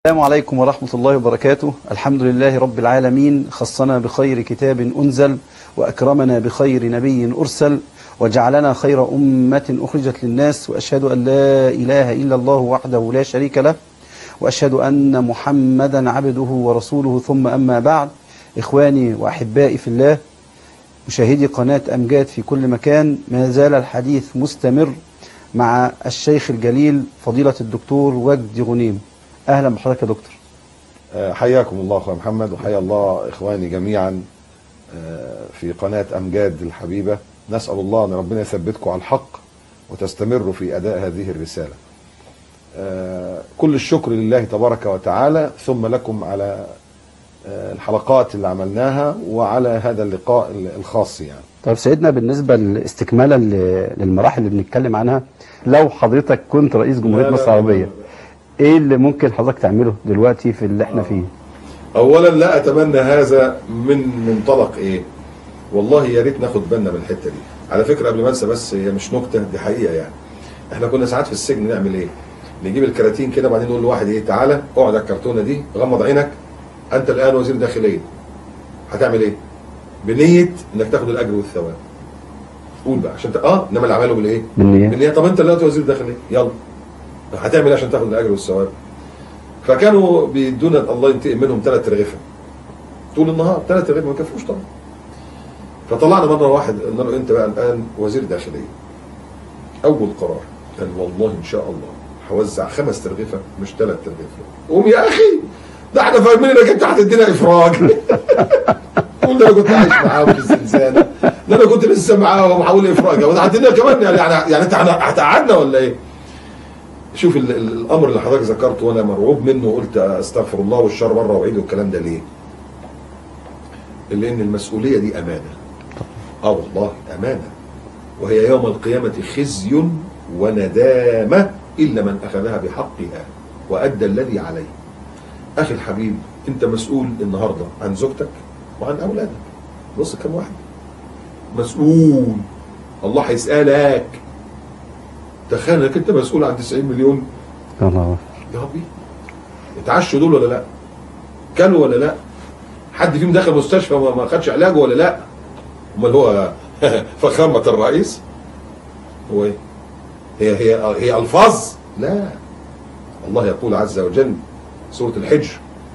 السلام عليكم ورحمة الله وبركاته. الحمد لله رب العالمين، خصنا بخير كتاب أنزل وأكرمنا بخير نبي أرسل وجعلنا خير أمة أخرجت للناس، وأشهد أن لا إله إلا الله وحده لا شريك له، وأشهد أن محمدا عبده ورسوله، ثم أما بعد. إخواني وأحبائي في الله، مشاهدي قناة أمجاد في كل مكان، ما زال الحديث مستمر مع الشيخ الجليل فضيلة الدكتور وجدي غنيم. أهلا بحضرتك يا دكتور. حياكم الله أخوة محمد، وحيا الله إخواني جميعا في قناة أمجاد الحبيبة. نسأل الله أن ربنا يثبتكم على الحق وتستمروا في أداء هذه الرسالة. كل الشكر لله تبارك وتعالى، ثم لكم على الحلقات اللي عملناها وعلى هذا اللقاء الخاص يعني. طيب سيدنا، بالنسبة لاستكمالا للمراحل اللي بنتكلم عنها، لو حضرتك كنت رئيس جمهورية مصر العربية، ايه اللي ممكن حضرتك تعمله دلوقتي في اللي احنا فيه؟ اولا لا اتمنى هذا من منطلق ايه، والله يا ريت ناخد بالنا من الحته دي. على فكره قبل ما انسى، بس هي مش نكته، دي حقيقه يعني. احنا كنا ساعات في السجن نعمل ايه؟ نجيب الكراتين كده، بعدين نقول لواحد ايه، تعالى اقعد على الكرتونه دي، غمض عينك، انت الان وزير داخليه. هتعمل ايه؟ بنيه انك تاخد الاجر والثواب. قول بقى عشان انما اللي عمله بالايه؟ بالنيه. طب انت دلوقتي وزير داخليه، يلا هتعمل ايه عشان تاخد الاجر والثواب؟ فكانوا بيدونا الله ينتقم منهم 3 رغيفه طول النهار، 3 رغيفه ما كفوش طبعا. فطلعنا مره واحد قلنا له انت بقى الان وزير داخليه. اول قرار قال والله ان شاء الله هوزع 5 رغيفه مش 3 رغيفه. قوم يا اخي، ده احنا فاهمين انك انت هتدينا افراج. قلنا انا كنت عايش معاهم في الزنزانه، ده انا كنت لسه معاهم وحاول افراج، وده هتدينا كمان يعني انت هتقعدنا ولا ايه؟ شوف الامر اللي حضرتك ذكرته وانا مرعوب منه، وقلت استغفر الله والشر بره وعيد والكلام ده ليه؟ لان المسؤوليه دي امانه. والله امانه، وهي يوم القيامه خزي وندامه الا من اخذها بحقها وادى الذي عليه. اخي الحبيب، انت مسؤول النهارده عن زوجتك وعن اولادك. بص كم واحد مسؤول، الله هيسالك. تخيل انك انت مسؤول عن 90 مليون. الله يا ربي، اتعشوا دول ولا لا؟ كلوا ولا لا؟ حد فيهم دخل مستشفى ما خدش علاجه ولا لا؟ امال هو فخامة الرئيس؟ هو ايه؟ هي الفاظ؟ لا. الله يقول عز وجل سورة الحجر: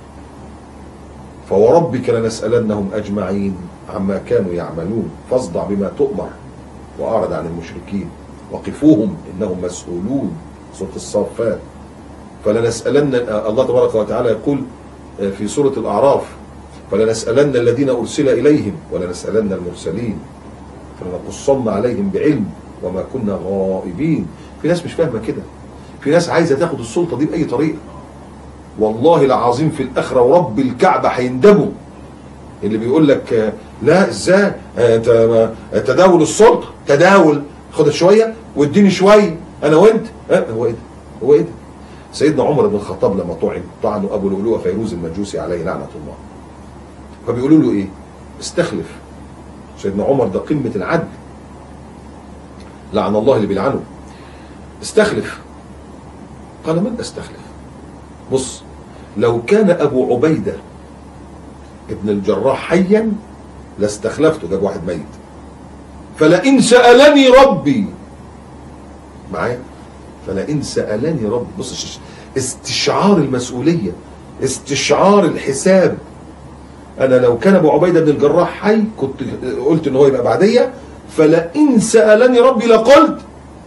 فوربك لنسألنهم أجمعين عما كانوا يعملون فاصدع بما تؤمر وأعرض عن المشركين وقفوهم إنهم مسؤولون. سورة الصافات. فلنسألن، الله تبارك وتعالى يقول في سورة الأعراف: فلنسألن الذين أرسل إليهم ولنسألن المرسلين فلنقصن عليهم بعلم وما كنا غائبين. في ناس مش فاهمة كده، في ناس عايزة تاخد السلطة دي بأي طريقة. والله العظيم في الآخرة ورب الكعبة هيندموا. اللي بيقول لك لا ازاي تداول السلطة، تداول، خدت شوية واديني شوية انا وانت. هو ايه ده؟ هو ايه ده؟ سيدنا عمر بن الخطاب لما طعنوا ابو لؤلؤة فيروز المجوسي عليه لعنة الله، فبيقولوا له ايه؟ استخلف. سيدنا عمر ده قمة العدل، لعن الله اللي بيلعنه. استخلف. قال من استخلف؟ بص، لو كان ابو عبيدة ابن الجراح حيا لاستخلفته. جاب واحد ميت. فلئن سألني ربي، معايا؟ فلئن سألني ربي. بص، استشعار المسؤولية، استشعار الحساب. انا لو كان ابو عبيدة بن الجراح حي كنت قلت ان هو يبقى بعدية. فلئن سألني ربي لقلت.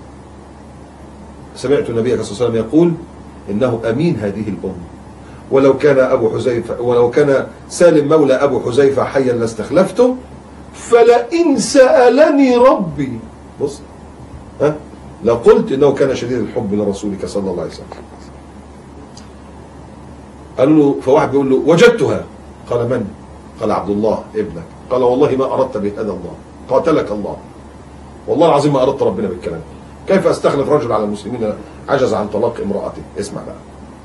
سمعت النبي صلى الله عليه وسلم يقول انه امين هذه الامه. ولو كان ابو حذيفه، ولو كان سالم مولى ابو حذيفه حيا لاستخلفته. فلئن سألني ربي، بص، لقلت انه كان شديد الحب لرسولك صلى الله عليه وسلم. قالوا له، فواحد بيقول له وجدتها. قال من؟ قال عبد الله ابنك. قال والله ما اردت بهذا الله، قاتلك الله. والله العظيم ما اردت ربنا بالكلام. كيف استخلف رجل على المسلمين عجز عن طلاق امرأته؟ اسمع بقى: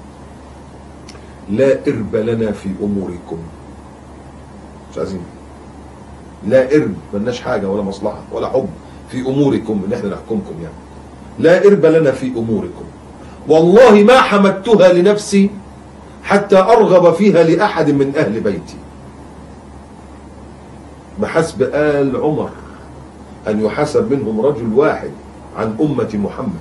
لا إرب لنا في أموركم. مش عايزين، لا إرب، ملناش حاجة ولا مصلحة ولا حب في أموركم إن احنا نحكمكم يعني. لا إرب لنا في أموركم، والله ما حمدتها لنفسي حتى أرغب فيها لأحد من أهل بيتي، بحسب آل عمر أن يحاسب منهم رجل واحد عن أمة محمد.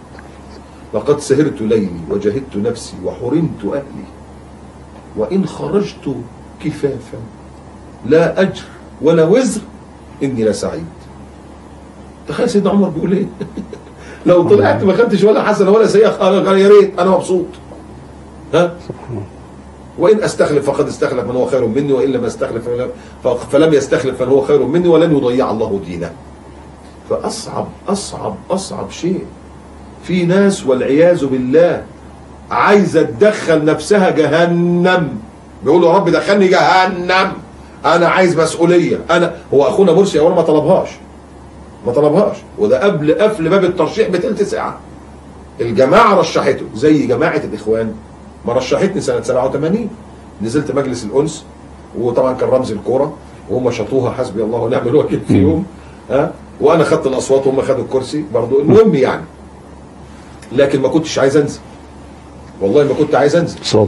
لقد سهرت ليلي وجهدت نفسي وحرمت أهلي، وإن خرجت كفافا لا أجر ولا وزر إني لسعيد. تخيل سيدنا عمر بيقول إيه؟ لو طلعت ما خدتش ولا حسنة ولا سيئة قال يا ريت أنا مبسوط. ها؟ وإن أستخلف فقد استخلف من هو خير مني، وإن لم أستخلف فلم يستخلف من هو خير مني، ولن يضيع الله دينه. فأصعب أصعب أصعب شيء في ناس والعياذ بالله عايزة تدخل نفسها جهنم، بيقولوا يا رب دخلني جهنم، أنا عايز مسؤولية. هو أخونا مرسي أولا ما طلبهاش، وده قبل قفل باب الترشيح بتلت ساعة الجماعة رشحته، زي جماعة الإخوان ما رشحتني سنة 87. نزلت مجلس الأنس، وطبعا كان رمز الكورة وهم شطوها حسبي الله ونعم الوكيل فيهم، وأنا خدت الأصوات وهم خدوا الكرسي برضو. المهم يعني، لكن ما كنتش عايز أنزل، والله ما كنت عايز أنزل صادق.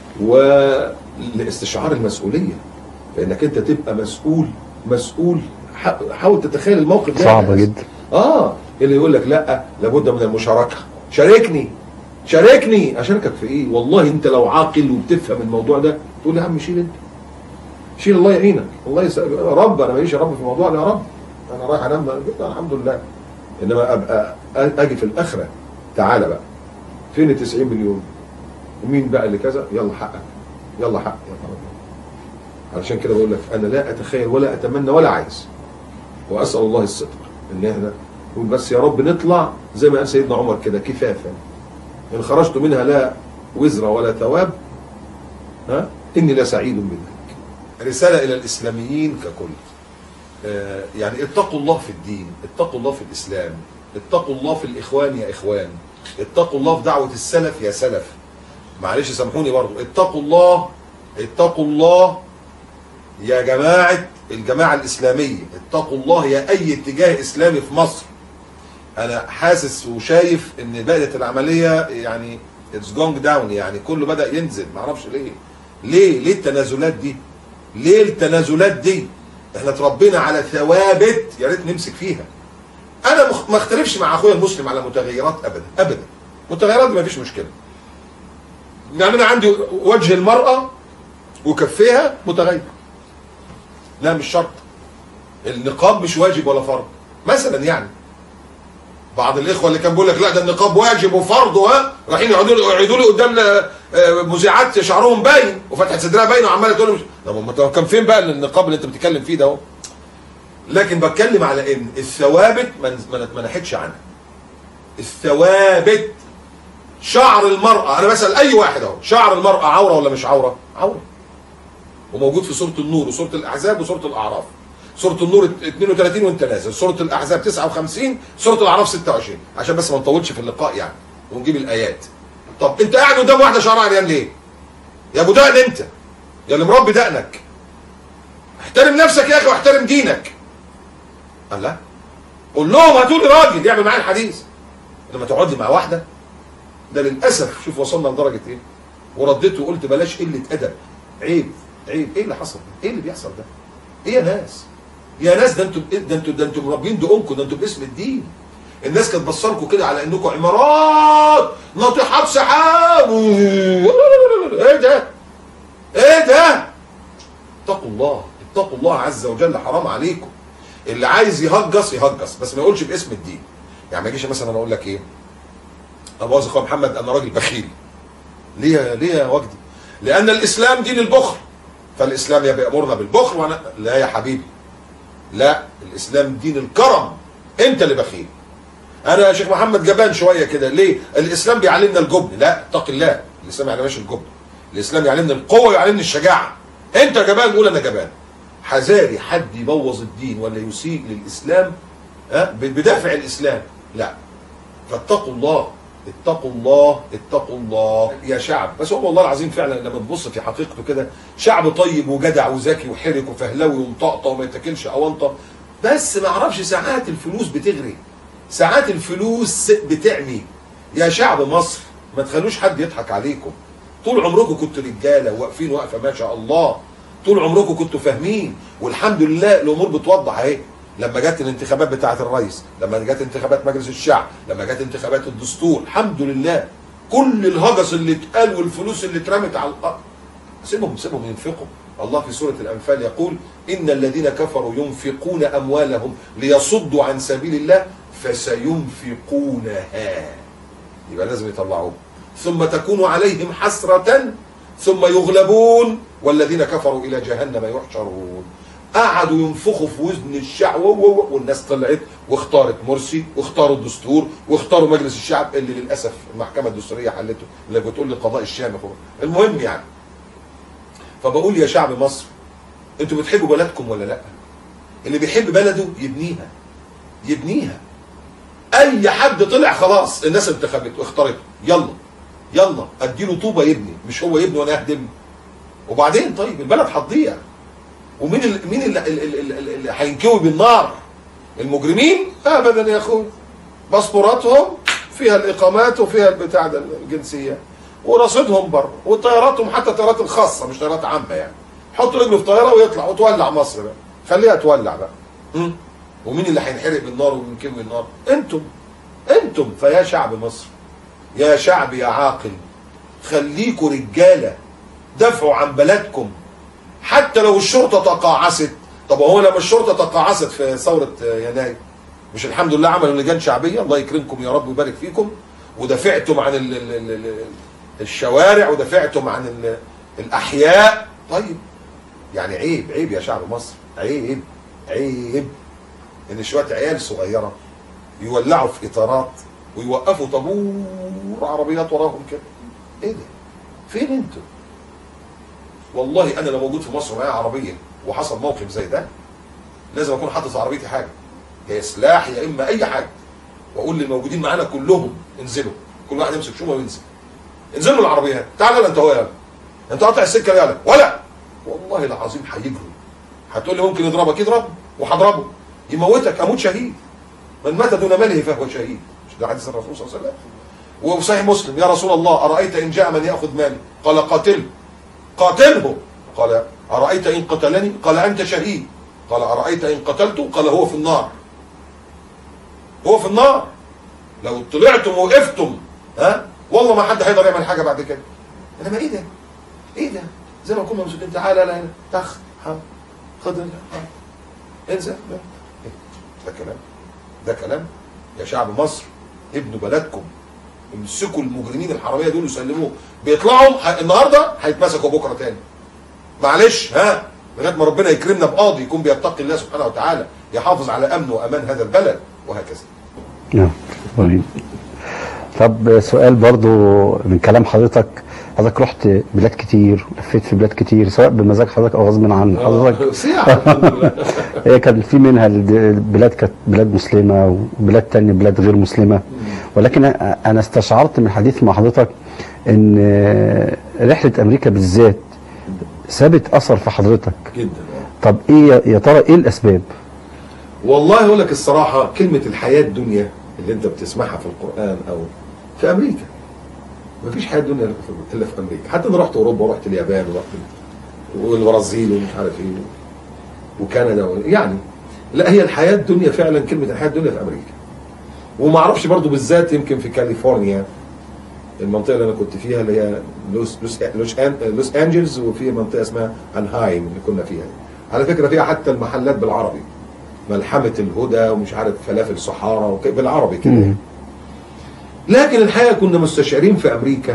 ولاستشعار المسؤولية، فإنك أنت تبقى مسؤول. حاول تتخيل الموقف ده صعب جدا. اللي يقول لك لا لابد من المشاركة، شاركني. اشاركك في ايه؟ والله انت لو عاقل وبتفهم الموضوع ده تقول يا عم شيل، انت شيل، الله يعينك، الله رب انا ماليش يا رب في الموضوع ده، يا رب انا رايح انام الحمد لله. انما ابقى اجي في الاخره، تعالى بقى فين ال 90 مليون؟ ومين بقى اللي كذا؟ يلا حقك، يلا حق، يلا. علشان كده بقول لك انا لا اتخيل ولا اتمنى ولا عايز، واسال الله الصدق ان احنا نقول بس يا رب نطلع زي ما قال سيدنا عمر كده كفافا، إن خرجت منها لا وزر ولا ثواب إني لسعيد بذلك. رسالة إلى الإسلاميين ككل، يعني اتقوا الله في الدين، اتقوا الله في الإسلام، اتقوا الله في الإخوان يا إخوان، اتقوا الله في دعوة السلف يا سلف. معلش سامحوني برضو، اتقوا الله يا جماعة الجماعة الإسلامية، اتقوا الله يا أي اتجاه إسلامي في مصر. انا حاسس وشايف ان بدات العمليه يعني اتس جونج داون، يعني كله بدا ينزل، ما اعرفش ليه التنازلات دي؟ احنا اتربينا على ثوابت يا ريت نمسك فيها. انا ما اختلفش مع اخويا المسلم على متغيرات ابدا، متغيرات ما فيش مشكله. يعني انا عندي وجه المراه وكفيها متغير، لا مش شرط. النقاب مش واجب ولا فرض مثلا. يعني بعض الاخوه اللي كان بيقول لك لا ده النقاب واجب وفرض، رايحين يقعدوا لي قدام مذيعات شعرهم باين وفتحه صدرها باينه وعماله تقول طب كان فين بقى النقاب اللي انت بتتكلم فيه ده اهو؟ لكن بتكلم على ان الثوابت ما اتمنحتش عنها. الثوابت، شعر المراه، انا بسال اي واحد اهو، شعر المراه عوره ولا مش عوره؟ عوره، وموجود في سوره النور وسوره الاحزاب وسوره الاعراف. سورة النور 32 وانت نازل، سورة الأحزاب 59، سورة الأعراف 26، عشان بس ما نطولش في اللقاء يعني ونجيب الآيات. طب أنت قاعد قدام واحدة شعرها عريان ليه؟ يا أبو دقن أنت، يا اللي مربي دقنك. احترم نفسك يا أخي واحترم دينك. قال لا، قول لهم هاتوا لي راجل يعمل معايا الحديث. لما تقعد لي مع واحدة، ده للأسف شوف وصلنا لدرجة إيه؟ ورديت وقلت بلاش قلة أدب، عيب. إيه اللي حصل؟ إيه اللي بيحصل ده؟ إيه يا ناس ده انتوا مربين دقونكم، ده انتوا باسم الدين. الناس كانت بصلكم كده على انكم عمارات ناطحات سحاب. ايه ده؟ اتقوا الله عز وجل، حرام عليكم. اللي عايز يهجص بس ما يقولش باسم الدين. يعني ما يجيش مثلا انا اقول لك ايه؟ ابو اخويا محمد انا راجل بخيل. ليه يا وجدي؟ لان الاسلام دين البخل، فالاسلام بيامرنا بالبخل وانا لا يا حبيبي، لا، الاسلام دين الكرم، انت اللي بخيل. انا يا شيخ محمد جبان شويه كده، ليه؟ الاسلام بيعلمنا الجبن، لا اتق الله، الاسلام ما يعلمناش الجبن، الاسلام يعلمنا القوه ويعلمنا الشجاعه. انت جبان قول انا جبان. حذاري حد يبوظ الدين ولا يسيء للاسلام بدافع الاسلام، لا. فاتقوا الله يا شعب. بس هو والله العظيم فعلا لما تبص في حقيقته كده، شعب طيب وجدع وذكي وحرك وفهلوي ومطقطق وما يتاكلش اونطه، بس ما اعرفش ساعات الفلوس بتغري، ساعات الفلوس بتعمي. يا شعب مصر ما تخلوش حد يضحك عليكم. طول عمركم كنتوا رجاله واقفين وقفه ما شاء الله، طول عمركم كنتوا فاهمين، والحمد لله الامور بتوضح اهي. لما جت الانتخابات بتاعه الرئيس، لما جت انتخابات مجلس الشعب، لما جت انتخابات الدستور، الحمد لله كل الهجس اللي اتقال والفلوس اللي اترمت على الارض سيبهم ينفقوا. الله في سوره الانفال يقول: ان الذين كفروا ينفقون اموالهم ليصدوا عن سبيل الله فسينفقونها. يبقى لازم يطلعوه، ثم تكون عليهم حسرة ثم يغلبون والذين كفروا إلى جهنم يحشرون. قعدوا ينفخوا في وزن الشعب والناس طلعت واختارت مرسي واختاروا الدستور واختاروا مجلس الشعب اللي للأسف المحكمة الدستورية حلته، اللي بتقول لي القضاء الشامخ. المهم يعني، فبقول يا شعب مصر، انتوا بتحبوا بلدكم ولا لا؟ اللي بيحب بلده يبنيها. اي حد طلع خلاص الناس انتخبته واختارته، يلا اديله طوبه يبني، مش هو يبني وانا اهدم. وبعدين طيب البلد هتضيع، ومين اللي هينكوي بالنار؟ المجرمين؟ ابدا يا اخوي، باسبوراتهم فيها الاقامات وفيها البتاع ده الجنسيه ورصيدهم بره، وطياراتهم حتى طيارات الخاصه مش طيارات عامه يعني، حط رجله في طياره ويطلع وتولع مصر بقى، خليها تولع بقى. ومين اللي هينحرق بالنار وينكوي بالنار؟ انتم. فيا شعب مصر، يا شعب يا عاقل، خليكوا رجاله، دافعوا عن بلدكم حتى لو الشرطه تقاعست. طب هو لما الشرطه تقاعست في ثوره يناير، مش الحمد لله عملوا لجان شعبيه؟ الله يكرمكم يا رب ويبارك فيكم، ودافعتم عن الشوارع ودافعتم عن الاحياء. طيب يعني عيب يا شعب مصر، عيب ان شويه عيال صغيره يولعوا في اطارات ويوقفوا طابور عربيات وراهم كده. ايه ده؟ فين انتوا؟ والله انا لو موجود في مصر معايا عربيه وحصل موقف زي ده، لازم اكون حاطط في عربيتي حاجه، يا سلاح يا اما اي حاجه، واقول للموجودين معانا كلهم انزلوا، كل واحد يمسك شومه وينزل. انزلوا من العربيات، تعال يلا انت هو يلا، انت قاطع السكه يلا ولا، والله العظيم هيجروا. هتقول لي ممكن يضربك، يضرب وهضربه يموتك، اموت شهيد. من مات دون ماله فهو شهيد، مش ده حديث الرسول صلى الله عليه وسلم؟ وصحيح مسلم: يا رسول الله ارايت ان جاء من ياخذ مالي؟ قال قاتله. قال ارايت ان قتلني؟ قال انت شهيد. قال ارايت ان قتلته؟ قال هو في النار. لو طلعتم وقفتم والله ما حد هيقدر يعمل حاجه بعد كده. انما ايه ده؟ زي ما كنا مسؤولين، تعالى لا تخ خد انزل. ده كلام يا شعب مصر، ابنوا بلدكم، امسكوا المجرمين الحراميه دول وسلموهم. بيطلعوا النهارده هيتمسكوا بكره تاني، معلش لغايه ما ربنا يكرمنا بقاضي يكون بيتقي الله سبحانه وتعالى يحافظ على امن وامان هذا البلد، وهكذا. نعم. طب سؤال برضو من كلام حضرتك رحت بلاد كتير، لفيت في بلاد كتير سواء بمزاج حضرتك او غصب عن حضرتك. هي كان في منها البلاد كانت بلاد مسلمه وبلاد تانية بلاد غير مسلمه، ولكن انا استشعرت من الحديث مع حضرتك ان رحله امريكا بالذات سابت اثر في حضرتك جدا. طب ايه يا ترى ايه الاسباب؟ والله اقول لك الصراحه، كلمه الحياه الدنيا اللي انت بتسمعها في القران او في امريكا، مفيش حياه دنيا الا في امريكا. حتى انا رحت اوروبا ورحت اليابان ورحت والبرازيل ومش عارف ايه وكندا يعني لا، هي الحياه الدنيا فعلا، كلمه الحياه الدنيا في امريكا. وما اعرفش برضو بالذات، يمكن في كاليفورنيا المنطقه اللي انا كنت فيها اللي هي لوس انجلز، وفي منطقه اسمها انهايم اللي كنا فيها. على فكره فيها حتى المحلات بالعربي، ملحمه الهدى ومش عارف فلافل صحارى بالعربي كده. لكن الحقيقه كنا مستشعرين في امريكا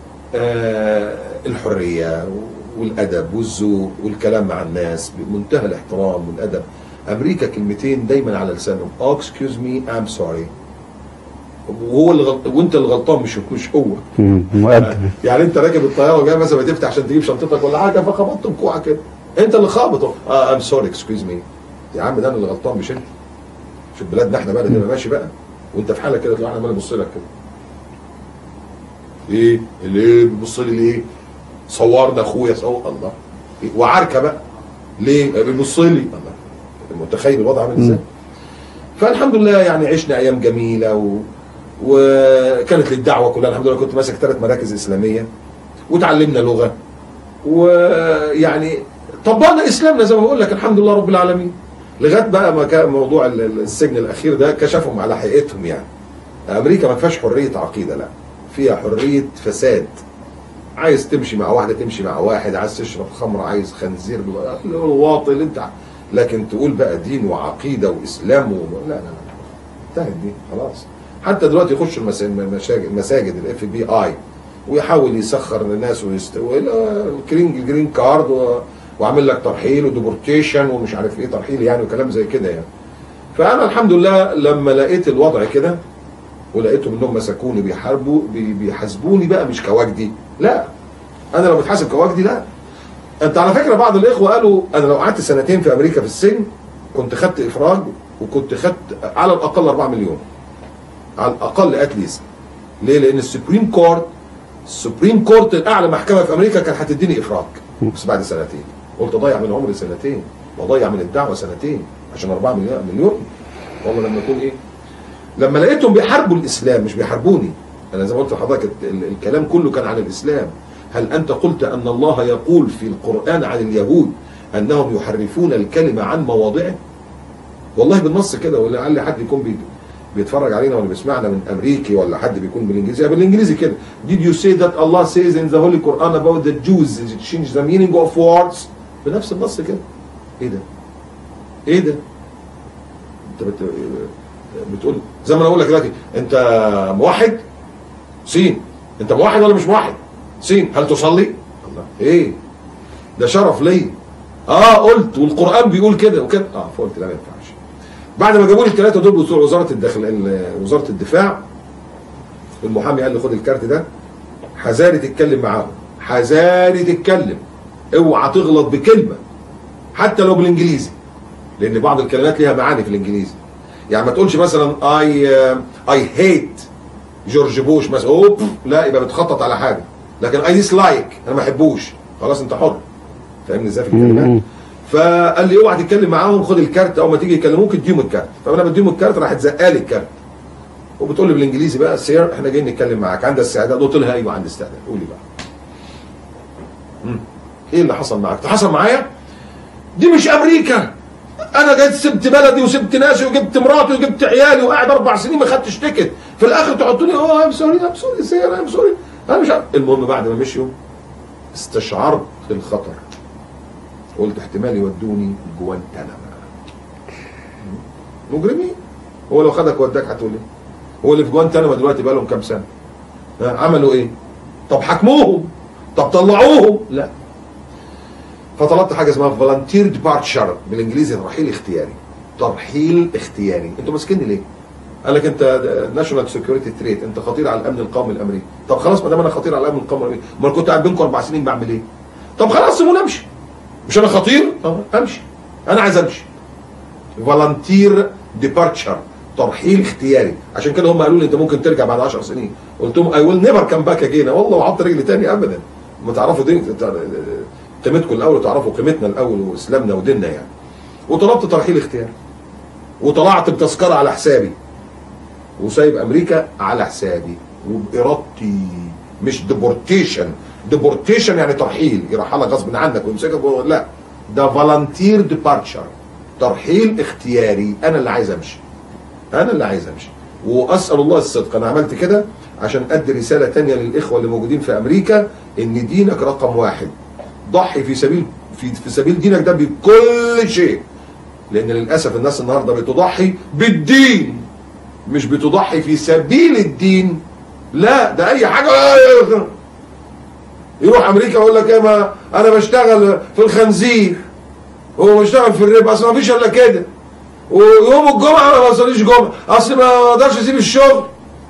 الحريه والادب والذوق والكلام مع الناس بمنتهى الاحترام والادب. امريكا كلمتين دايما على لسانهم: اكسكيوز مي، ام سوري. وهو وانت اللي غلطان مش هو. مؤدب. يعني انت راكب الطياره وجاي مثلا بتفتح عشان تجيب شنطتك ولا حاجه، فخبطت بكوعك كده، انت اللي خابطه. ام سوري، اكسكيوز مي. يا عم ده انا اللي غلطان مش انت. في بلادنا احنا بقى نبقى ماشي بقى وانت في حالك كده، تطلع انا عمال ابص لك كده. ايه اللي بتبص لي ليه؟ صورنا اخويا الله. وعركه بقى ليه؟ بيبص لي الله. متخيل الوضع عامل ازاي؟ فالحمد لله يعني عشنا ايام جميله وكانت للدعوه كلها الحمد لله. كنت ماسك 3 مراكز اسلاميه، وتعلمنا لغه، ويعني طبقنا اسلامنا زي ما بقول لك الحمد لله رب العالمين. لغايه بقى ما كان موضوع السجن الاخير ده كشفهم على حقيقتهم. يعني امريكا ما فيهاش حريه عقيده، لا فيها حريه فساد. عايز تمشي مع واحده تمشي مع واحد، عايز تشرب خمر، عايز خنزير، الواطي اللي انت، لكن تقول بقى دين وعقيده واسلام لا لا لا، انتهت دي خلاص. حتى دلوقتي يخش المساجد الاف بي اي ويحاول يسخر الناس الجرين كارد وعامل لك ترحيل وديبورتيشن ومش عارف ايه ترحيل يعني وكلام زي كده يعني. فانا الحمد لله لما لقيت الوضع كده ولقيتهم انهم مسكوني بيحاربوا بيحاسبوني بقى مش كواجدي، لا انا لو بتحاسب كواجدي لا. انت على فكره بعض الاخوه قالوا انا لو قعدت سنتين في امريكا في السجن كنت خدت افراج وكنت خدت على الاقل 4 مليون على الاقل اتليست. ليه؟ لان السوبريم كورت الاعلى محكمه في امريكا كانت هتديني افراج بس بعد سنتين. قلت اضيع من عمري سنتين واضيع من الدعوه سنتين عشان 4 مليون. والله لما يكون ايه، لما لقيتهم بيحاربوا الاسلام مش بيحاربوني. انا زي ما قلت لحضرتك الكلام كله كان عن الاسلام. هل انت قلت ان الله يقول في القران عن اليهود انهم يحرفون الكلمه عن مواضعه؟ والله بالنص كده، ولعل حد يكون بيتفرج علينا ولا بيسمعنا من امريكي ولا حد بيكون بالانجليزي. بالانجليزي كده Did you say that Allah says in the Holy Quran about the Jews change the meaning of words؟ بنفس النص كده. ايه ده؟ ايه ده؟ انت بتقول زي ما انا اقول لك دلوقتي انت موحد؟ سين. انت موحد ولا مش موحد؟ سين. هل تصلي؟ الله ايه؟ ده شرف لي. قلت والقرآن بيقول كده وكده. فقلت لا ما ينفعش. بعد ما جابوا لي الثلاثه دول بتوع وزاره الدفاع، المحامي قال لي خد الكارت ده، حذاري تتكلم معاهم، حذاري تتكلم، اوعى تغلط بكلمه حتى لو بالانجليزي، لان بعض الكلمات ليها معاني في الانجليزي. يعني ما تقولش مثلا اي هيت جورج بوش مثلا، لا يبقى بتخطط على حاجه. لكن اي ديسلايك انا ما احبوش، خلاص انت حر. فاهمني ازاي في الكلمات؟ فقال لي اوعى تتكلم معاهم، خد الكارت، اول ما تيجي يكلموك اديهم الكارت. فانا بديهم الكارت راح تزقالي الكارت وبتقول لي بالانجليزي بقى سير احنا جايين نتكلم معاك، عندك استعداد؟ قلت لها ايوه عندي استعداد. قولي بقى ايه اللي حصل معاك؟ حصل معايا دي مش امريكا. انا جيت سبت بلدي وسبت ناسي وجبت مراتي وجبت عيالي وقاعد 4 سنين ما خدتش تيكت، في الاخر تحطوني ام سوري سير ام سوري انا مش عارف. المهم بعد ما مشيوا استشعرت الخطر، قلت احتمال يودوني جوانتاناما. مجرمين. هو لو خدك وداك هتقول ايه؟ هو اللي في جوانتاناما دلوقتي بقى لهم كام سنه؟ عملوا ايه؟ طب حكموهم، طب طلعوهم؟ لا. فطلبت حاجه اسمها فولنتير ديبارتشر بالانجليزي، ترحيل اختياري. ترحيل اختياري. انتوا ماسكيني ليه؟ قال لك انت ناشونال سكيورتي ثريت، انت خطير على الامن القومي الامريكي. طب خلاص ما دام انا خطير على الامن القومي الامريكي، امال كنت قاعد بينكم 4 سنين بعمل ايه؟ طب خلاص سيبوني امشي. مش انا خطير؟ امشي. انا عايز امشي. فولنتير ديبارتشر، ترحيل اختياري. عشان كده هم قالوا لي انت ممكن ترجع بعد 10 سنين. قلت لهم اي ويل نيفر كم باك اجين، والله وحط رجلي تاني ابدا. ما تعرفوا دي قيمتكم الاول وتعرفوا قيمتنا الاول واسلامنا وديننا يعني. وطلبت ترحيل اختياري وطلعت بتذكره على حسابي وسايب امريكا على حسابي وبارادتي، مش ديبورتيشن. ديبورتيشن يعني ترحيل، يرحلك غصب عنك ويمسكك، لا ده فولنتير ديبارتشر، ترحيل اختياري. انا اللي عايز امشي، انا اللي عايز امشي. واسال الله الصدق انا عملت كده عشان ادي رساله ثانيه للاخوه اللي موجودين في امريكا، ان دينك رقم 1. ضحي في سبيل دينك ده بكل شيء. لان للاسف الناس النهارده بتضحي بالدين، مش بتضحي في سبيل الدين. لا ده اي حاجه يروح امريكا يقول لك ايه، ما انا بشتغل في الخنزير هو بيشتغل في الربا، اصل ما فيش الا كده، ويوم الجمعه ما بصليش جمعه، اصل ما اقدرش اسيب الشغل،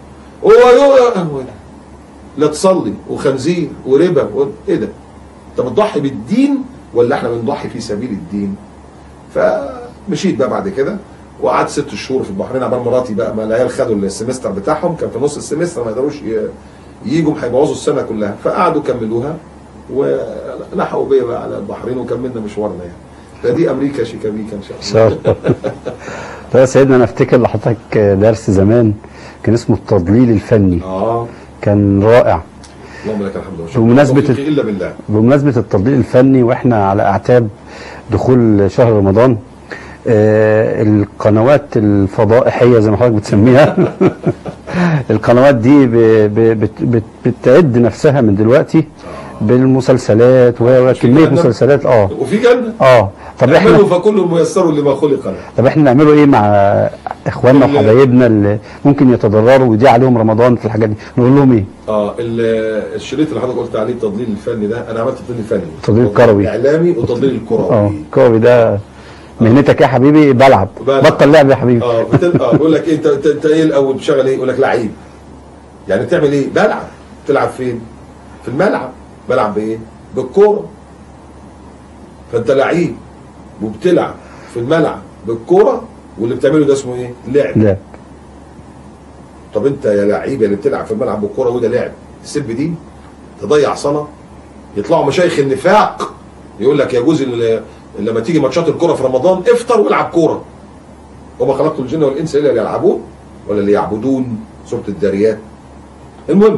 لا تصلي وخنزير وربا ايه ده؟ انت بتضحي بالدين ولا احنا بنضحي في سبيل الدين؟ فمشيت بقى بعد كده وقعدت 6 شهور في البحرين عبال مراتي بقى، ما العيال خدوا السمستر بتاعهم، كان في نص السمستر ما يقدروش يجوا هيبوظوا السنه كلها، فقعدوا كملوها ولحقوا بيا بقى على البحرين وكملنا مشوارنا يعني. فدي امريكا شيكابيكا ان شاء الله. طيب يا سيدنا، انا افتكر لحضرتك درس زمان كان اسمه التضليل الفني. كان رائع. اللهم لك الحمد والشكر. بمناسبة توفيقي الا بالله. بمناسبة التضليل الفني واحنا على اعتاب دخول شهر رمضان، القنوات الفضائحية زي ما حضرتك بتسميها القنوات دي بتعد نفسها من دلوقتي بالمسلسلات وكمية مسلسلات. وفي جنة. طب احنا فكل ميسر لما خلق له. طب احنا نعمله ايه مع اخواننا وحبايبنا اللي ممكن يتضرروا ويضيع عليهم رمضان في الحاجات دي؟ نقول لهم ايه؟ الشريط اللي حضرتك قلت عليه التضليل الفني ده، انا عملت تضليل فني، تضليل كروي اعلامي وتضليل الكروي. الكروي ده مهنتك يا حبيبي. بلعب. بطل لعب يا حبيبي. بقول لك انت ايه الاول بتشتغل ايه؟ يقول لك لعيب. يعني بتعمل ايه؟ بلعب. تلعب فين؟ في الملعب. بلعب بايه؟ بالكوره. فانت لعيب وبتلعب في الملعب بالكوره، واللي بتعمله ده اسمه ايه؟ لعب. طب انت يا لعيب يا اللي بتلعب في الملعب بالكوره وده لعب، تسب دين؟ تضيع صلاه؟ يطلعوا مشايخ النفاق يقول لك يجوز لما تيجي ماتشات الكوره في رمضان افطر والعب كوره. وما خلقت الجن والانس الا ليلعبون ولا ليعبدون، سوره الذاريات. المهم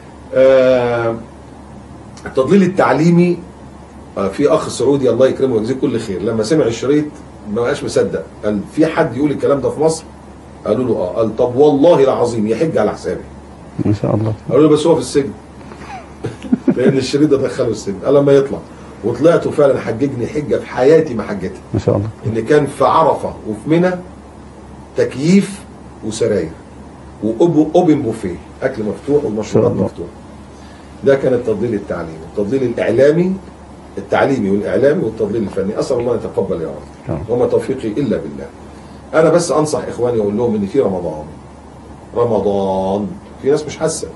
التضليل التعليمي، في اخ سعودي الله يكرمه ويجزيه كل خير، لما سمع الشريط ما بقاش مصدق، قال في حد يقول الكلام ده في مصر؟ قالوا له قال طب والله العظيم يحج على حسابي. ما شاء الله. قالوا له بس هو في السجن لان الشريط ده دخله السجن. قال لما يطلع، وطلعت وفعلا حججني حجه في حياتي ما حجتها. ما شاء الله. ان كان في عرفه وفي منى تكييف وسراير واوبن بوفيه، اكل مفتوح والمشروبات مفتوحه. ده كان التضليل التعليمي، التضليل الاعلامي التعليمي والاعلامي والتضليل الفني. اسال الله ان يتقبل يا رب، وما توفيقي الا بالله. انا بس انصح اخواني واقول لهم ان في رمضان في ناس مش حاسه.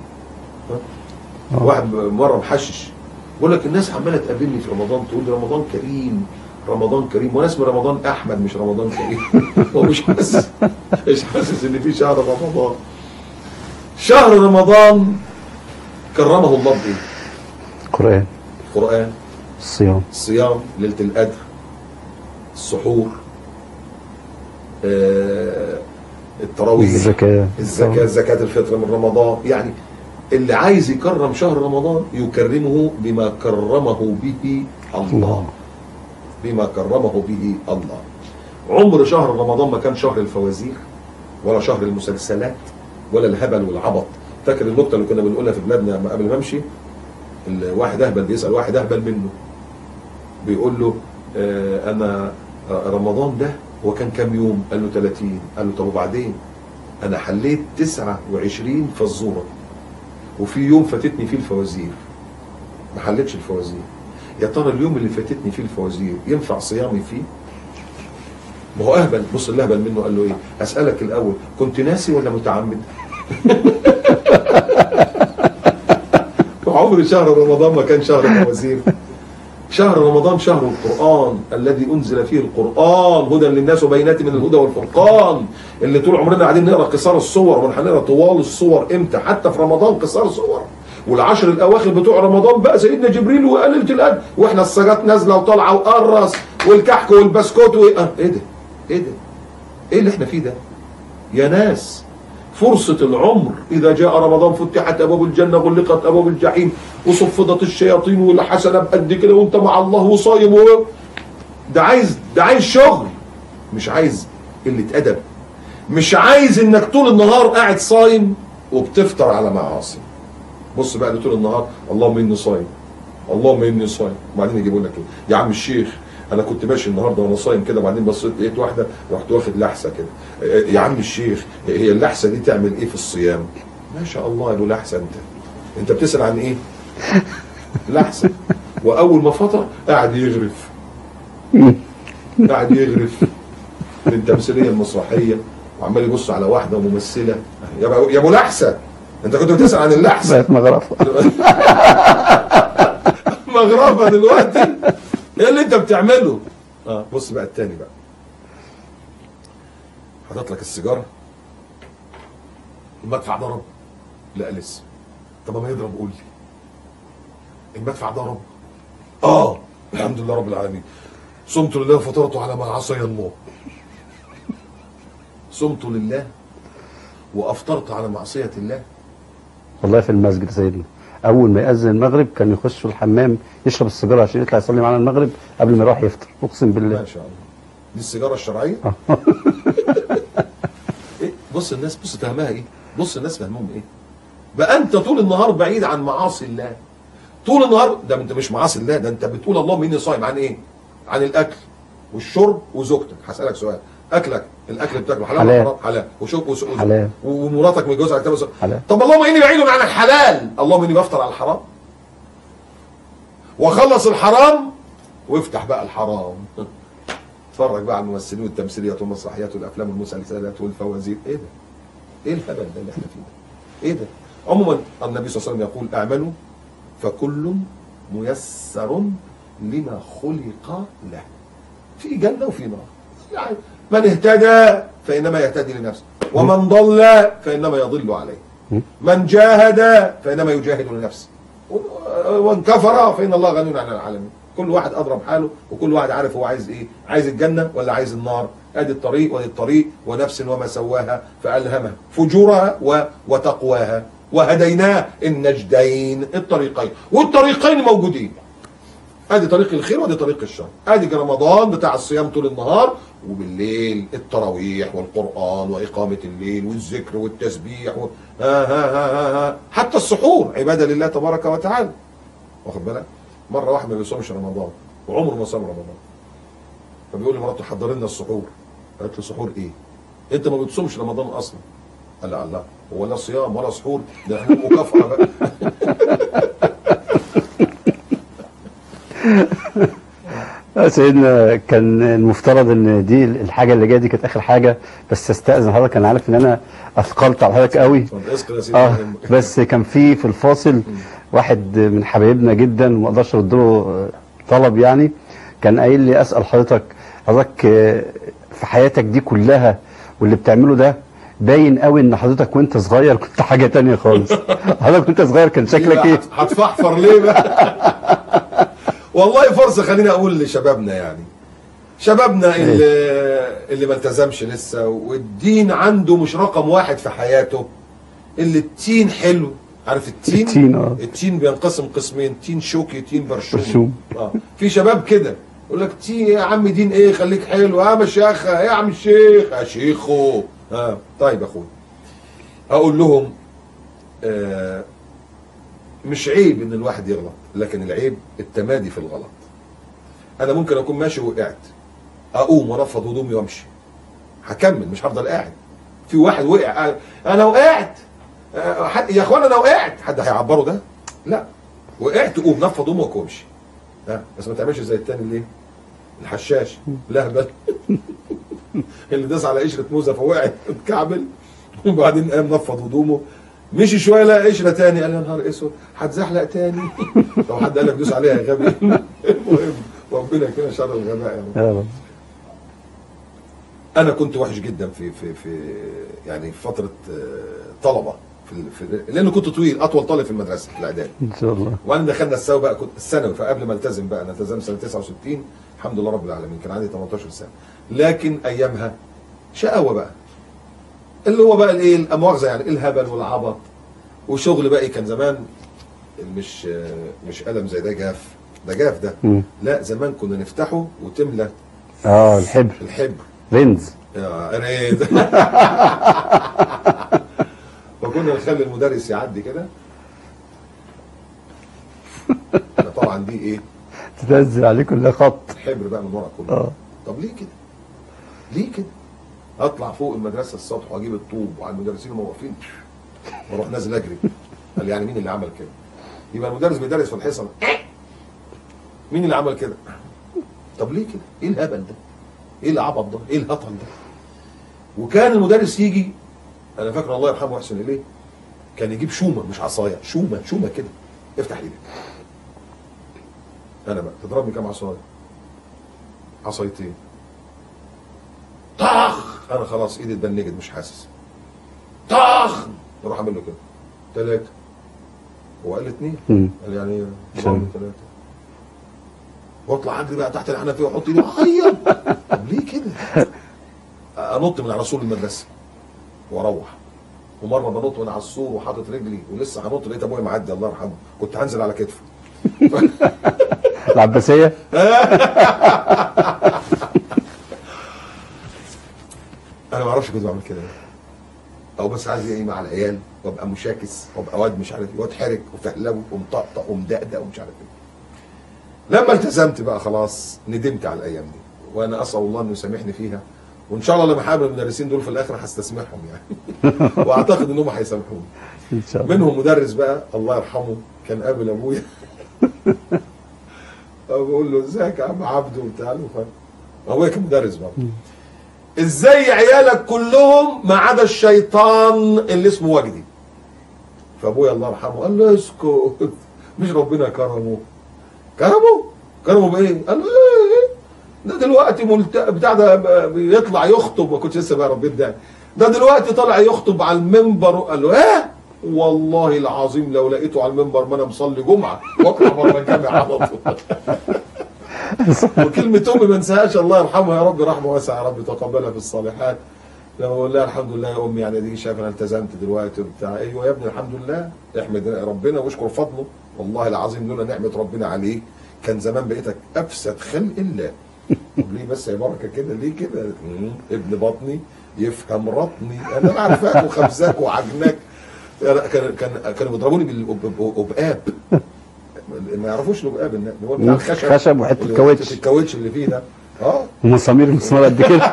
واحد مره محشش بقول لك الناس عماله تقابلني في رمضان تقول لي رمضان كريم رمضان كريم، وانا اسمي رمضان احمد مش رمضان كريم. هو مش حاسس ان في شهر رمضان. شهر رمضان كرمه الله بايه؟ القرآن، الصيام، ليلة القدر، السحور، التراويح، زكاة الفطر من رمضان. يعني اللي عايز يكرم شهر رمضان يكرمه بما كرمه به الله. بما كرمه به الله. عمر شهر رمضان ما كان شهر الفوازير ولا شهر المسلسلات ولا الهبل والعبط. فاكر النكته اللي كنا بنقولها في بلادنا قبل ما امشي؟ الواحد اهبل بيسال واحد اهبل منه، بيقول له انا رمضان ده هو كان كام يوم؟ قال له 30. قال له طب وبعدين؟ انا حليت 29 فزوره وفي يوم فاتتني فيه الفوازير ما حلتش الفوازير. يا ترى اليوم اللي فاتتني فيه الفوازير ينفع صيامي فيه؟ ما هو اهبل. بص اللي اهبل منه قال له ايه؟ اسالك الاول كنت ناسي ولا متعمد؟ عمر شهر رمضان ما كان شهر فوازير. شهر رمضان شهر القرآن الذي أنزل فيه القرآن هدى للناس وبينات من الهدى والفرقان، اللي طول عمرنا قاعدين نقرا قصار الصور وهنقرا طوال الصور امتى؟ حتى في رمضان قصار صور. والعشر الأواخر بتوع رمضان بقى سيدنا جبريل وليلة القدر، واحنا السجات نازلة وطالعة وقرص والكحك والبسكوت ايه ده؟ ايه ده؟ ايه اللي احنا فيه ده؟ يا ناس فرصة العمر، إذا جاء رمضان فتحت أبواب الجنة غلقت أبواب الجحيم وصفدت الشياطين والحسنة بقد كده وأنت مع الله وصايم ده عايز شغل، مش عايز قلة أدب، مش عايز إنك طول النهار قاعد صايم وبتفطر على معاصي. بص بقى طول النهار اللهم إني صايم اللهم إني صايم، وبعدين يجيبوا لك يا عم الشيخ انا كنت ماشي النهارده وانا صايم كده، وبعدين بصيت لقيت واحده رحت واخد لحسه كده. يا عم الشيخ هي اللحسه دي تعمل ايه في الصيام؟ ما شاء الله يا ابو لحسه انت بتسال عن ايه؟ لحسه. واول ما فطر قاعد يغرف التمثيليه المسرحيه وعمال يبص على واحده ممثله. يا ابو لحسه انت كنت بتسال عن اللحسه؟ بقت مغرفه مغرفه دلوقتي. ايه اللي انت بتعمله؟ بص بقى التاني بقى، حاطط لك السيجاره، المدفع ضرب؟ لا لسه. طب ما يضرب قول لي. المدفع ضرب؟ الحمد لله رب العالمين. صمت لله وفطرت على ما عصي الله. صمت لله وافطرت على معصيه الله. والله في المسجد سيدنا اول ما يأذن المغرب كان يخش في الحمام يشرب السيجاره عشان يطلع يصلي معانا المغرب قبل ما يروح يفطر، اقسم بالله. ما شاء الله. دي السيجاره الشرعيه. إيه؟ بص الناس، بص فهمها ايه، بص الناس فهمهم ايه. بقى انت طول النهار بعيد عن معاصي الله، طول النهار. ده انت مش معاصي الله، ده انت بتقول اللهم اني صايم عن ايه؟ عن الاكل والشرب وزوجتك. هسالك سؤال، اكلك الاكل بتاكله حلال ولا حرام؟ حلال. وشرب حلال. ومراتك متجوزه على كتاب حلال. طب اللهم اني بعيد عن الحلال، اللهم اني بفطر على الحرام واخلص الحرام وافتح بقى الحرام. اتفرج بقى على الممثلين والتمثيليات والمسرحيات والافلام والمسلسلات والفوازير. ايه ده؟ ايه الهبل ده اللي احنا فيه ده؟ ايه ده؟ عموما النبي صلى الله عليه وسلم يقول اعملوا فكل ميسر لما خلق له. في جنه وفي نار. يعني من اهتدى فانما يهتدي لنفسه، ومن ضل فانما يضل عليه، من جاهد فانما يجاهد لنفسه، وان كفر فان الله غني عن العالمين. كل واحد اضرب حاله، وكل واحد عارف هو عايز ايه، عايز الجنه ولا عايز النار. ادي الطريق وادي الطريق، ونفس وما سواها فالهمها فجورها وتقواها، وهديناه النجدين، الطريقين، والطريقين موجودين. ادي طريق الخير وادي طريق الشر. ادي رمضان بتاع الصيام طول النهار، وبالليل التراويح والقران واقامه الليل والذكر والتسبيح حتى السحور عباده لله تبارك وتعالى. واخد بالك؟ مره واحد ما بيصومش رمضان وعمره ما صام رمضان، فبيقول لمراته حضر لنا السحور. قالت له سحور ايه؟ انت ما بتصومش رمضان اصلا. قال لا الله، هو لا صيام ولا سحور، ده احنا مكافاه بقى. سيدنا كان المفترض ان دي الحاجه اللي جايه دي كانت اخر حاجه، بس استاذن حضرتك، انا عارف ان انا اثقلت على حضرتك قوي. بس كان في الفاصل واحد من حبايبنا جدا وما اقدرش ارد له طلب، يعني كان قايل لي اسال حضرتك في حياتك دي كلها واللي بتعمله ده باين قوي ان حضرتك وانت صغير كنت حاجه تانية خالص. حضرتك وانت صغير كان شكلك ايه؟ هتفحفر ليه بقى؟ والله فرصه خليني اقول لشبابنا، يعني شبابنا اللي ما التزمش لسه، والدين عنده مش رقم واحد في حياته. اللي التين حلو، عارف التين؟ التين بينقسم قسمين، تين شوكي تين برشوم. في شباب كده يقول لك تين يا عم، دين ايه، خليك حلو يا مشيخه يا عم الشيخ يا شيخو. طيب يا اخويا، اقول لهم مش عيب ان الواحد يغلط، لكن العيب التمادي في الغلط. انا ممكن اكون ماشي وقعت، اقوم وانفض هدومي وامشي، هكمل مش هفضل قاعد. في واحد وقع، انا وقعت يا اخوان، انا وقعت، حد هيعبره ده؟ لا، وقعت قوم نفض هدومك وامشي. بس ما تعملش زي التاني ليه؟ الحشاش لهبل اللي داس على قشره موزه فوقعت اتكعبل، وبعدين قام نفض هدومه، مشي شويه لقى قشره تاني، قال يا نهار اسود هتزحلق تاني. لو حد قال لك دوس عليها يا غبي. المهم ربنا كده شر الغباء يعني. انا كنت وحش جدا في يعني في فتره طلبه لانه كنت طويل، اطول طالب في المدرسه في الاعدادي ان شاء الله. وانا دخلنا الثانوي بقى، كنت الثانوي، فقبل ما التزم بقى، انا التزمت سنه 69 الحمد لله رب العالمين، كان عندي 18 سنه. لكن ايامها شقاوه بقى، اللي هو بقى الايه، المؤاخذه يعني، الهبل والعبط وشغل بقى. كان زمان مش قلم زي ده جاف، ده جاف ده. لا، زمان كنا نفتحه وتملى الحبر رينز رينز. فكنا نخلي المدرس يعدي كده. طبعا دي ايه، تنزل عليه كلها خط حبر بقى من ورا كله. طب ليه كده؟ ليه كده؟ اطلع فوق المدرسه السطح واجيب الطوب وعلى المدرسين وهم واقفين واروح نازل اجري. قال يعني مين اللي عمل كده؟ يبقى المدرس بيدرس في الحصه، مين اللي عمل كده؟ طب ليه كده؟ ايه الهبل ده؟ ايه العبط ده؟ ايه الهطل ده؟ وكان المدرس يجي، انا فاكر الله يرحمه ويحسن اليه، كان يجيب شومه مش عصايه، شومه كده، افتح ايدك. انا بقى تضربني كام عصايه؟ عصايتين. طخ، انا خلاص ايدي اتبنجت مش حاسس. طخ، اروح اعمل له كده 3. هو قال لي 2، قال يعني 3. واطلع اجري بقى تحت الحنفيه واحط ايدي واعيط. طب ليه كده؟ انط من على سور المدرسه واروح. ومره بنط وانا على السور وحاطط رجلي ولسه هنط لقيت ابويا معدي الله يرحمه، كنت هنزل على كتفه. العباسيه. انا ما اعرفش كنت بعمل كده، او بس عايز ايه مع العيال وابقى مشاكس وابقى واد مش عارف ايه، واد حرج وفهلوي ومطقطق ومدقدق ومش عارف ايه. لما التزمت بقى خلاص ندمت على الايام دي، وانا اسال الله انه يسامحني فيها، وان شاء الله لما اقابل المدرسين دول في الاخر هستسمحهم يعني. واعتقد انهم هيسامحوني. ان شاء الله. منهم مدرس بقى الله يرحمه كان قابل ابويا. بقول له ازيك يا عم عبده وبتاع له، ابويا كان مدرس بقى. ازاي عيالك كلهم ما عدا الشيطان اللي اسمه وجدي؟ فابويا الله يرحمه قال له اسكت، مش ربنا كرمه؟ كرمه بايه؟ قال له ايه ده دلوقتي بتاع ده بيطلع يخطب، ما كنتش لسه بقى ربيت ده دلوقتي طالع يخطب على المنبر. قال له ايه؟ والله العظيم لو لقيته على المنبر ما انا مصلي جمعه واطلع بره الجامع على طول. وكلمة أمي ما انساهاش الله يرحمها يا رب، رحمة واسعة يا رب تقبلها في الصالحات. لما أقول لها الحمد لله يا أمي يعني دي شايف أنا التزمت دلوقتي وبتاع، أيوه يا ابني الحمد لله، احمد ربنا واشكر فضله، والله العظيم لولا نعمة ربنا عليك كان زمان بقيتك أفسد خلق الله. طب ليه بس يا بركة كده؟ ليه كده؟ ابن بطني يفهم رطني، أنا عارفاك وخبزاك وعجناك. كانوا بيضربوني بالأبقاب. ما يعرفوش الأبقاب، اللي هو بتاع الخشب وحته الكاوتش. الكاوتش اللي فيه ده ومسامير المسمار قد كده.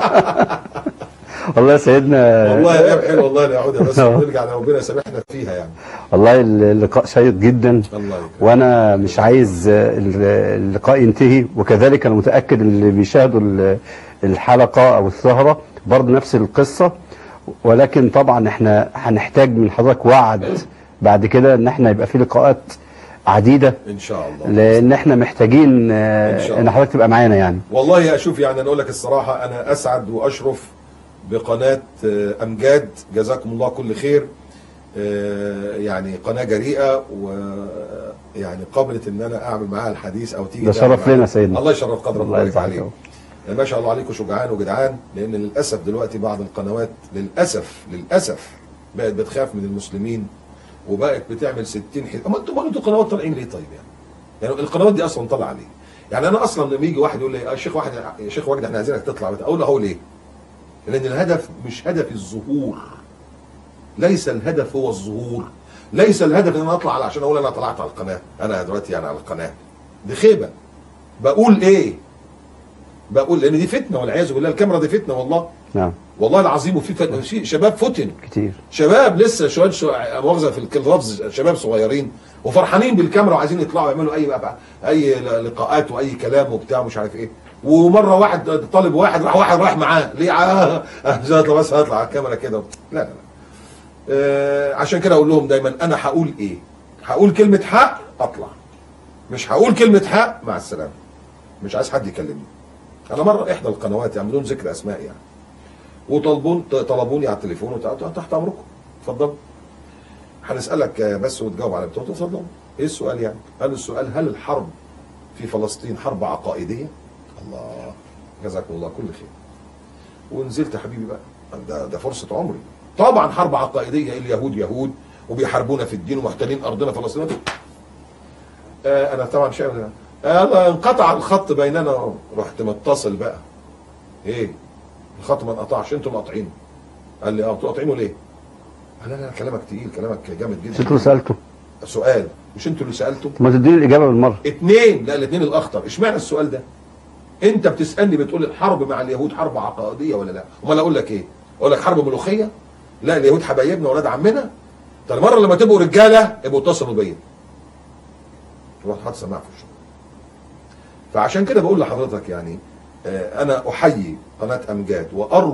والله يا سيدنا، والله ايام حلوه والله يا عودة، بس نرجع لربنا يسامحنا فيها يعني. والله اللقاء شيق جدا، الله يكرمك. وانا مش عايز اللقاء ينتهي، وكذلك انا متاكد اللي بيشاهدوا الحلقه او السهره برضه نفس القصه، ولكن طبعا احنا هنحتاج من حضرتك وعد بعد كده ان احنا يبقى في لقاءات عديده ان شاء الله، لان احنا محتاجين ان حضرتك تبقى معانا يعني. والله اشوف يعني انا اقول لك الصراحه انا اسعد واشرف بقناه امجاد، جزاكم الله كل خير. يعني قناه جريئه ويعني قابلت ان انا اعمل معاها الحديث او تيجي. ده شرف لنا سيدنا، الله يشرف قدرك الله ويبارك عليك. عليك. ما شاء الله عليكم شجعان وجدعان، لان للاسف دلوقتي بعض القنوات للاسف بقت بتخاف من المسلمين وبقت بتعمل 60 اما انتوا قنوات طالعين ليه طيب يعني القنوات دي اصلا طالعه ليه؟ يعني انا اصلا لما يجي واحد يقول لي يا شيخ وجدي احنا عايزينك تطلع، اقول له هو ليه؟ لان الهدف مش هدف الظهور، ليس الهدف هو الظهور، ليس الهدف ان انا اطلع عشان اقول انا طلعت على القناه، انا دلوقتي يعني على القناه دي خيبه. بقول ايه؟ بقول لان دي فتنه والعياذ بالله، الكاميرا دي فتنه والله. نعم والله العظيم، وفي شباب فتن كتير، شباب لسه شويه مؤاخذه في اللفظ، شباب صغيرين وفرحانين بالكاميرا وعايزين يطلعوا يعملوا اي لقاءات واي كلام وبتاع مش عارف ايه، ومره واحد طالب واحد راح معاه ليه بس هطلع على الكاميرا كده. لا عشان كده اقول لهم دايما انا هقول ايه؟ هقول كلمه حق اطلع، مش هقول كلمه حق مع السلامه، مش عايز حد يكلمني. انا مره احدى القنوات يعني بدون ذكر اسماء يعني، طلبوني على التليفون تحت امركم اتفضل هنسالك بس وتجاوب على بتوع. اتفضل ايه السؤال يعني؟ قال السؤال هل الحرب في فلسطين حرب عقائديه؟ الله جزاكم الله كل خير. ونزلت يا حبيبي بقى، ده فرصه عمري. طبعا حرب عقائديه، اليهود يهود وبيحاربونا في الدين ومحتلين ارضنا فلسطين. انا طبعا شايف انقطع الخط بيننا، رحت متصل بقى ايه الخط ما انقطعش، انتوا مقاطعينه. قال لي انتوا قاطعينه ليه؟ قال لا كلامك تقيل، كلامك جامد جدا. مش انتوا اللي سالتوا سؤال؟ مش انتوا اللي سالتوا؟ ما تديني الاجابه بالمره. اتنين، لا الاثنين الاخطر. اشمعنى السؤال ده؟ انت بتسالني بتقول الحرب مع اليهود حرب عقائديه ولا لا؟ امال اقول لك ايه؟ اقول لك حرب ملوخيه؟ لا اليهود حبايبنا واولاد عمنا. طب مره لما تبقوا رجاله ابقوا اتصلوا بيا. رحت حاطط سماعه في الشغل. فعشان كده بقول لحضرتك يعني انا احيي قناه امجاد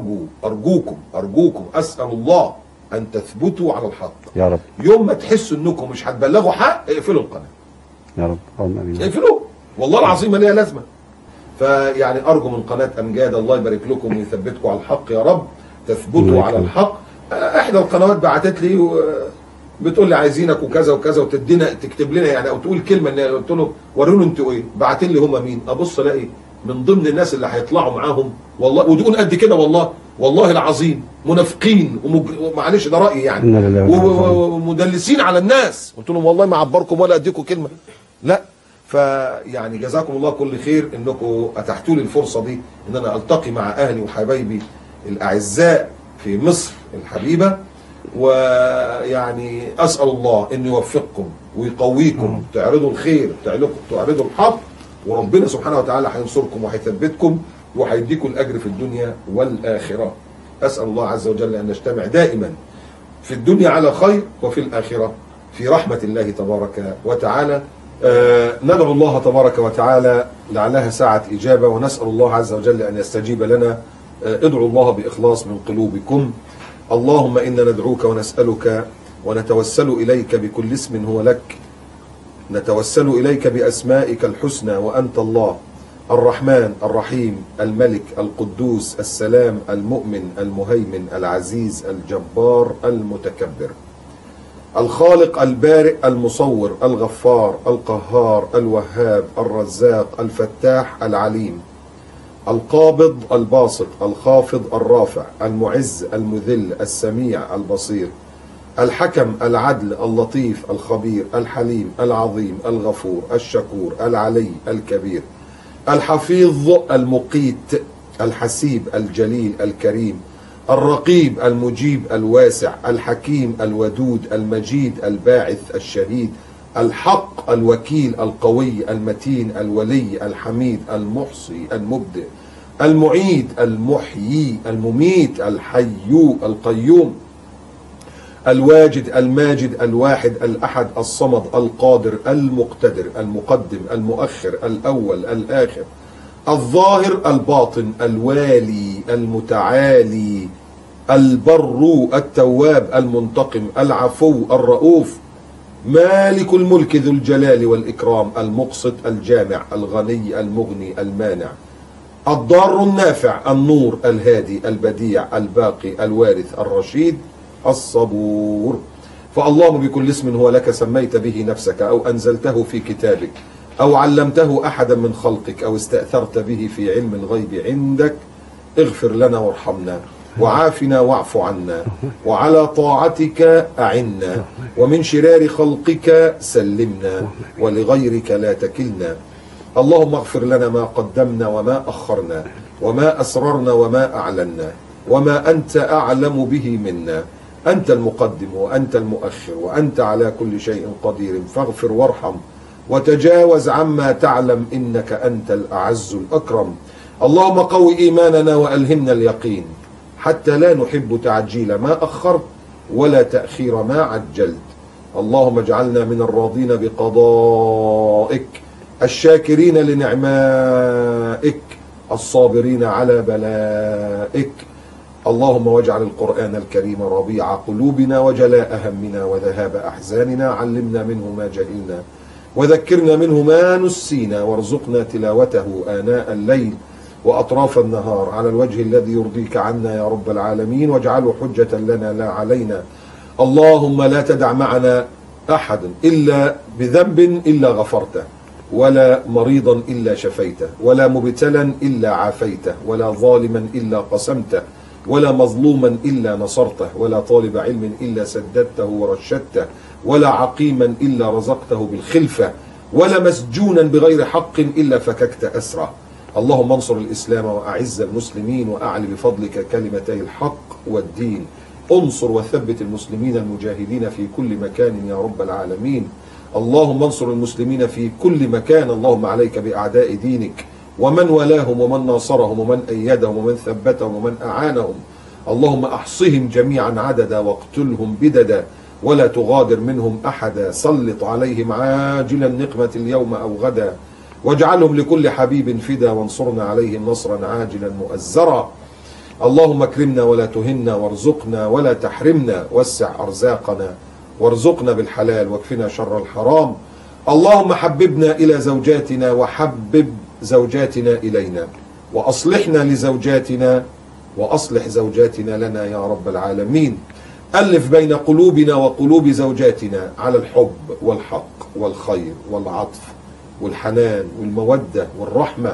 وارجوكم اسال الله ان تثبتوا على الحق يا رب. يوم ما تحسوا انكم مش هتبلغوا حق اقفلوا القناه يا رب اللهم امين. اقفلوا والله العظيم ما ليها لازمه. فيعني ارجو من قناه امجاد الله يبارك لكم ويثبتكم على الحق يا رب، تثبتوا على الحق. احدى القنوات بعتت لي بتقول لي عايزينك وكذا وكذا وتدينا تكتب لنا يعني او تقول كلمه. ان قلت له وروني انتوا ايه؟ بعتين لي هم مين؟ ابص الاقي من ضمن الناس اللي هيطلعوا معاهم والله ودقون قد كده والله والله العظيم منافقين ومعلش ده رايي يعني ومدلسين على الناس. قلت لهم والله ما اعبركم ولا اديكم كلمه، لا. فيعني جزاكم الله كل خير انكم اتحتوا لي الفرصه دي ان انا التقي مع اهلي وحبايبي الاعزاء في مصر الحبيبه، ويعني اسال الله ان يوفقكم ويقويكم، تعرضوا الخير، تعرضوا الحق، وربنا سبحانه وتعالى هينصركم وهيثبتكم وهيديكم الاجر في الدنيا والاخره. اسال الله عز وجل ان نجتمع دائما في الدنيا على خير وفي الاخره في رحمه الله تبارك وتعالى. ندعو الله تبارك وتعالى لعلها ساعة إجابة، ونسأل الله عز وجل أن يستجيب لنا. ادعوا الله بإخلاص من قلوبكم. اللهم إنا ندعوك ونسألك ونتوسل إليك بكل اسم هو لك، نتوسل إليك بأسمائك الحسنى، وأنت الله الرحمن الرحيم الملك القدوس السلام المؤمن المهيمن العزيز الجبار المتكبر، الخالق البارئ المصور الغفار القهار الوهاب الرزاق الفتاح العليم، القابض الباسط الخافض الرافع المعز المذل السميع البصير، الحكم العدل اللطيف الخبير الحليم العظيم الغفور الشكور العلي الكبير، الحفيظ المقيت الحسيب الجليل الكريم، الرقيب المجيب الواسع الحكيم الودود المجيد الباعث الشهيد، الحق الوكيل القوي المتين الولي الحميد المحصي المبدئ المعيد المحيي المميت الحي القيوم، الواجد الماجد الواحد الأحد الصمد القادر المقتدر المقدم المؤخر الأول الآخر، الظاهر الباطن الوالي المتعالي البر التواب المنتقم العفو الرؤوف، مالك الملك ذو الجلال والإكرام المقسط الجامع الغني المغني المانع، الضار النافع النور الهادي البديع الباقي الوارث الرشيد الصبور. فاللهم بكل اسم هو لك سميت به نفسك أو أنزلته في كتابك أو علمته أحدا من خلقك أو استأثرت به في علم الغيب عندك، اغفر لنا وارحمنا وعافنا واعف عنا وعلى طاعتك أعنا ومن شرار خلقك سلمنا ولغيرك لا تكلنا. اللهم اغفر لنا ما قدمنا وما أخرنا وما أسررنا وما أعلنا وما أنت أعلم به منا، أنت المقدم وأنت المؤخر وأنت على كل شيء قدير، فاغفر وارحم وتجاوز عما تعلم إنك أنت الأعز الأكرم. اللهم قوي إيماننا وألهمنا اليقين حتى لا نحب تعجيل ما أخرت ولا تأخير ما عجلت. اللهم اجعلنا من الراضين بقضائك الشاكرين لنعمائك الصابرين على بلائك. اللهم واجعل القرآن الكريم ربيع قلوبنا وجلاء همنا وذهاب أحزاننا، علمنا منه ما جهلنا وذكرنا منه ما نسينا، وارزقنا تلاوته آناء الليل وأطراف النهار على الوجه الذي يرضيك عنا يا رب العالمين، واجعله حجة لنا لا علينا. اللهم لا تدع معنا أحد إلا بذنب إلا غفرته، ولا مريضا إلا شفيته، ولا مبتلا إلا عافيته، ولا ظالما إلا قسمته، ولا مظلوما إلا نصرته، ولا طالب علم إلا سددته ورشدته، ولا عقيما إلا رزقته بالخلفة، ولا مسجونا بغير حق إلا فككت أسره. اللهم انصر الإسلام وأعز المسلمين وأعل بفضلك كلمتي الحق والدين. انصر وثبت المسلمين المجاهدين في كل مكان يا رب العالمين. اللهم انصر المسلمين في كل مكان. اللهم عليك بأعداء دينك ومن ولاهم ومن ناصرهم ومن أيدهم ومن ثبتهم ومن أعانهم. اللهم أحصهم جميعا عددا واقتلهم بددا ولا تغادر منهم أحدا. سلط عليهم عاجل النقمة اليوم أو غدا، واجعلهم لكل حبيب فدا، وانصرنا عليهم نصرا عاجلا مؤزرا. اللهم اكرمنا ولا تهنا، وارزقنا ولا تحرمنا، وسع أرزاقنا وارزقنا بالحلال واكفنا شر الحرام. اللهم حببنا إلى زوجاتنا وحبب زوجاتنا إلينا، وأصلحنا لزوجاتنا وأصلح زوجاتنا لنا يا رب العالمين. ألف بين قلوبنا وقلوب زوجاتنا على الحب والحق والخير والعطف والحنان والمودة والرحمة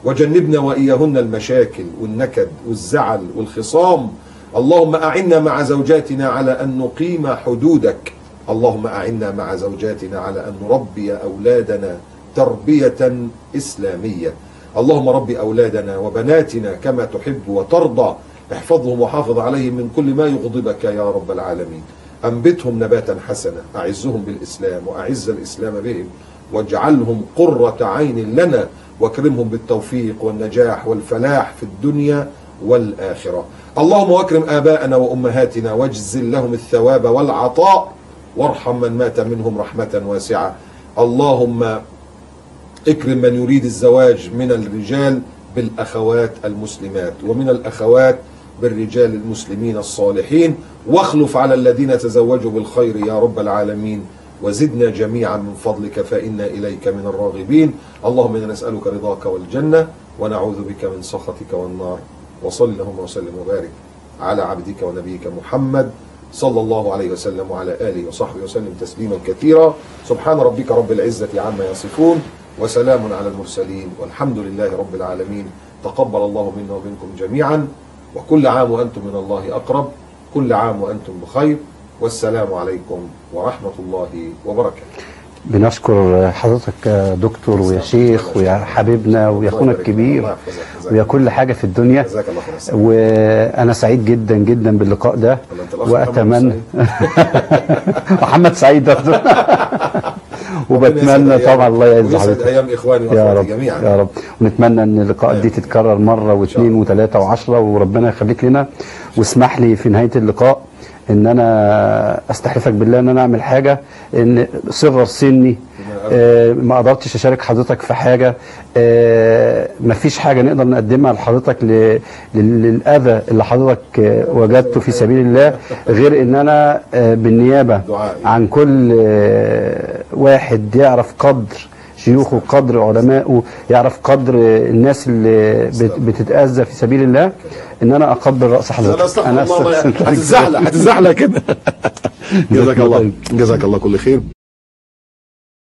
وجنبنا وإياهن المشاكل والنكد والزعل والخصام. اللهم أعنا مع زوجاتنا على أن نقيم حدودك. اللهم أعنا مع زوجاتنا على أن نربي أولادنا تربية إسلامية. اللهم رب أولادنا وبناتنا كما تحب وترضى، احفظهم وحافظ عليهم من كل ما يغضبك يا رب العالمين. أنبتهم نباتا حسنا، أعزهم بالإسلام وأعز الإسلام بهم، واجعلهم قرة عين لنا، واكرمهم بالتوفيق والنجاح والفلاح في الدنيا والآخرة. اللهم واكرم آباءنا وأمهاتنا واجزل لهم الثواب والعطاء، وارحم من مات منهم رحمة واسعة. اللهم اكرم من يريد الزواج من الرجال بالأخوات المسلمات، ومن الأخوات بالرجال المسلمين الصالحين، واخلف على الذين تزوجوا بالخير يا رب العالمين، وزدنا جميعا من فضلك فإنا إليك من الراغبين. اللهم إنا نسألك رضاك والجنة، ونعوذ بك من سخطك والنار. وصل اللهم وسلم وبارك على عبدك ونبيك محمد صلى الله عليه وسلم وعلى آله وصحبه وسلم تسليما كثيرا. سبحان ربك رب العزة عما يصفون، وسلام على المرسلين، والحمد لله رب العالمين. تقبل الله منا ومنكم جميعا، وكل عام وأنتم من الله أقرب، كل عام وأنتم بخير، والسلام عليكم ورحمة الله وبركاته. بنشكر حضرتك يا دكتور ويا شيخ ويا حبيبنا ويا اخونا الكبير ويا كل حاجة في الدنيا. جزاك الله خير. وانا سعيد جدا جدا باللقاء ده، واتمنى محمد سعيد برضه وبتمنى طبعا الله يعز حضرتك ايام اخواني واخواتي جميعا يا رب. ونتمنى ان اللقاءات دي تتكرر مرة واثنين وثلاثة وعشرة، وربنا يخليك لنا. واسمح لي في نهاية اللقاء ان انا استحلفك بالله ان انا اعمل حاجه، ان صغر سني ما قدرتش اشارك حضرتك في حاجه، مفيش حاجه نقدر نقدمها لحضرتك للاذى اللي حضرتك وجدته في سبيل الله، غير ان انا بالنيابه عن كل واحد يعرف قدر شيوخه، قدر علمائه، يعرف قدر الناس اللي بتتأذى في سبيل الله، ان انا اقبل رأس حضرتك. انا هتزحلق كده. جزاك الله كل خير.